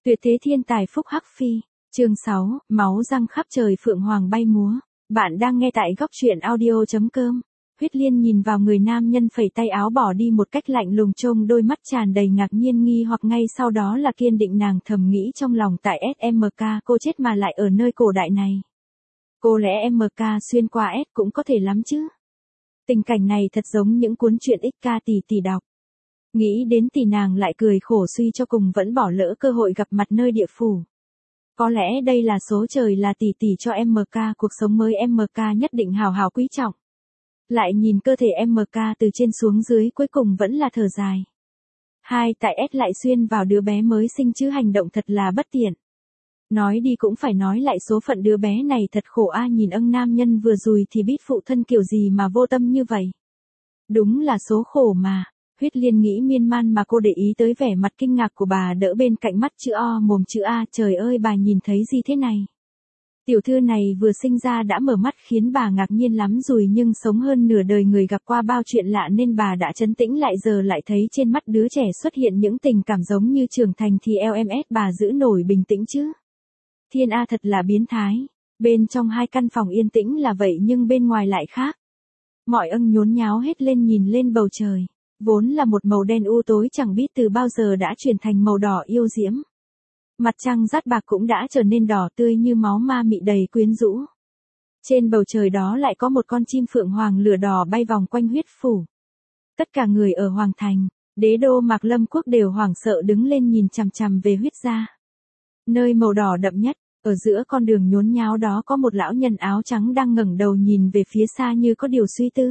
Tuyệt thế thiên tài Phúc Hắc Phi, chương 6, máu răng khắp trời phượng hoàng bay múa. Bạn đang nghe tại góc truyện audio.com. Huyết Liên nhìn vào người nam nhân phẩy tay áo bỏ đi một cách lạnh lùng, trông đôi mắt tràn đầy ngạc nhiên nghi hoặc, ngay sau đó là kiên định. Nàng thầm nghĩ trong lòng, tại SMK cô chết mà lại ở nơi cổ đại này. Cô lẽ MK xuyên qua S cũng có thể lắm chứ. Tình cảnh này thật giống những cuốn truyện XK tỷ đọc. Nghĩ đến thì nàng lại cười khổ, suy cho cùng vẫn bỏ lỡ cơ hội gặp mặt nơi địa phủ. Có lẽ đây là số trời là tỷ cho MK, cuộc sống mới MK nhất định hào hào quý trọng. Lại nhìn cơ thể MK từ trên xuống dưới, cuối cùng vẫn là thở dài. Hai tại S lại xuyên vào đứa bé mới sinh chứ, hành động thật là bất tiện. Nói đi cũng phải nói lại, số phận đứa bé này thật khổ a. Nhìn nam nhân vừa rồi thì biết phụ thân kiểu gì mà vô tâm như vậy. Đúng là số khổ mà. Huyết Liên nghĩ miên man mà cô để ý tới vẻ mặt kinh ngạc của bà đỡ bên cạnh, mắt chữ O mồm chữ A. Trời ơi, bà nhìn thấy gì thế này? Tiểu thư này vừa sinh ra đã mở mắt khiến bà ngạc nhiên lắm rồi, nhưng sống hơn nửa đời người gặp qua bao chuyện lạ nên bà đã trấn tĩnh lại, giờ lại thấy trên mắt đứa trẻ xuất hiện những tình cảm giống như trưởng thành thì LMS bà giữ nổi bình tĩnh chứ. Thiên A thật là biến thái. Bên trong hai căn phòng yên tĩnh là vậy nhưng bên ngoài lại khác. Mọi nhốn nháo hết lên, nhìn lên bầu trời. Vốn là một màu đen u tối chẳng biết từ bao giờ đã chuyển thành màu đỏ yêu diễm. Mặt trăng rát bạc cũng đã trở nên đỏ tươi như máu, ma mị đầy quyến rũ. Trên bầu trời đó lại có một con chim phượng hoàng lửa đỏ bay vòng quanh huyết phủ. Tất cả người ở Hoàng Thành, đế đô Mạc Lâm Quốc đều hoảng sợ đứng lên nhìn chằm chằm về huyết gia. Nơi màu đỏ đậm nhất, ở giữa con đường nhốn nháo đó có một lão nhân áo trắng đang ngẩng đầu nhìn về phía xa như có điều suy tư.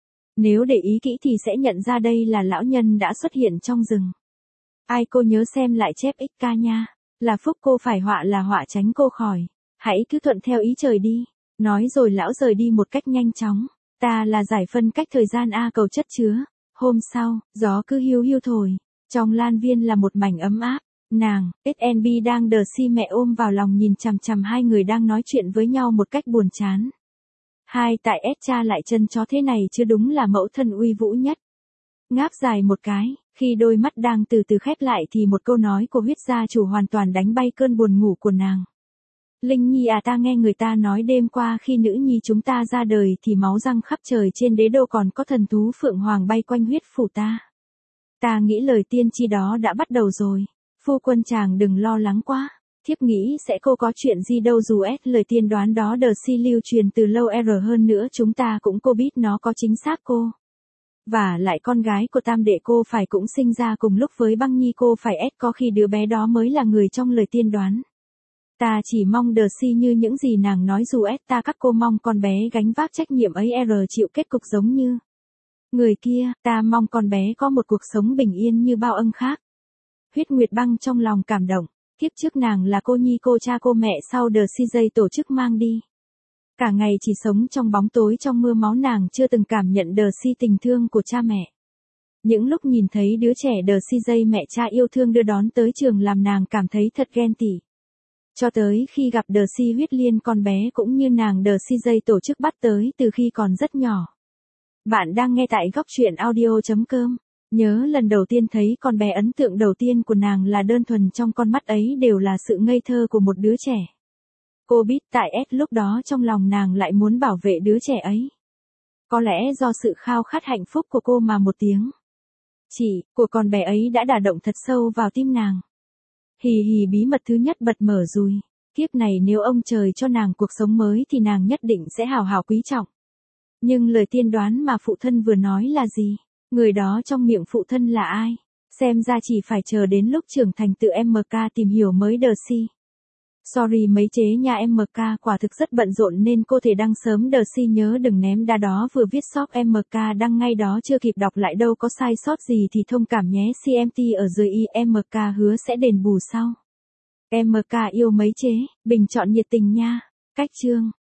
Nếu để ý kỹ thì sẽ nhận ra đây là lão nhân đã xuất hiện trong rừng. Ai cô nhớ xem lại chép XK nha. Là phúc cô phải họa là họa tránh cô khỏi. Hãy cứ thuận theo ý trời đi. Nói rồi lão rời đi một cách nhanh chóng. Ta là giải phân cách thời gian A cầu chất chứa. Hôm sau, gió cứ hiu hiu thổi. Trong lan viên là một mảnh ấm áp. Nàng, SNB đang đờ si mẹ ôm vào lòng nhìn chằm chằm hai người đang nói chuyện với nhau một cách buồn chán. Hai tại S cha lại chân chó thế này chứ, đúng là mẫu thân uy vũ nhất. Ngáp dài một cái, khi đôi mắt đang từ từ khép lại thì một câu nói của huyết gia chủ hoàn toàn đánh bay cơn buồn ngủ của nàng. Linh Nhi à, ta nghe người ta nói đêm qua khi nữ nhi chúng ta ra đời thì máu răng khắp trời, trên đế đô còn có thần thú phượng hoàng bay quanh huyết phủ ta. Ta nghĩ lời tiên tri đó đã bắt đầu rồi. Phu quân chàng đừng lo lắng quá. Thiếp nghĩ sẽ cô có chuyện gì đâu, dù lời tiên đoán đó đờ si lưu truyền từ lâu hơn nữa chúng ta cũng cô biết nó có chính xác cô. Và lại con gái của tam đệ cô phải cũng sinh ra cùng lúc với Băng Nhi, cô phải có khi đứa bé đó mới là người trong lời tiên đoán. Ta chỉ mong đờ si như những gì nàng nói, dù ta các cô mong con bé gánh vác trách nhiệm ấy chịu kết cục giống như người kia. Ta mong con bé có một cuộc sống bình yên như bao khác. Huyết Nguyệt Băng trong lòng cảm động. Kiếp trước nàng là cô nhi cô cha cô mẹ, sau The CJ tổ chức mang đi. Cả ngày chỉ sống trong bóng tối trong mưa máu, nàng chưa từng cảm nhận The C tình thương của cha mẹ. Những lúc nhìn thấy đứa trẻ The CJ mẹ cha yêu thương đưa đón tới trường làm nàng cảm thấy thật ghen tị. Cho tới khi gặp The C Huyết Liên, con bé cũng như nàng The CJ tổ chức bắt tới từ khi còn rất nhỏ. Bạn đang nghe tại góc truyện audio.com. Nhớ lần đầu tiên thấy con bé, ấn tượng đầu tiên của nàng là đơn thuần, trong con mắt ấy đều là sự ngây thơ của một đứa trẻ. Cô biết tại lúc đó trong lòng nàng lại muốn bảo vệ đứa trẻ ấy. Có lẽ do sự khao khát hạnh phúc của cô mà một tiếng chỉ của con bé ấy đã đả động thật sâu vào tim nàng. Hì hì, bí mật thứ nhất bật mở rồi. Kiếp này nếu ông trời cho nàng cuộc sống mới thì nàng nhất định sẽ hào hào quý trọng. Nhưng lời tiên đoán mà phụ thân vừa nói là gì? Người đó trong miệng phụ thân là ai? Xem ra chỉ phải chờ đến lúc trưởng thành tự MK tìm hiểu mới đờ si. Sorry mấy chế nha, MK quả thực rất bận rộn nên cô thể đăng sớm, đờ si nhớ đừng ném đá đó, vừa viết shop MK đăng ngay đó, chưa kịp đọc lại đâu, có sai sót gì thì thông cảm nhé. CMT ở dưới MK hứa sẽ đền bù sau. MK yêu mấy chế, bình chọn nhiệt tình nha. Cách chương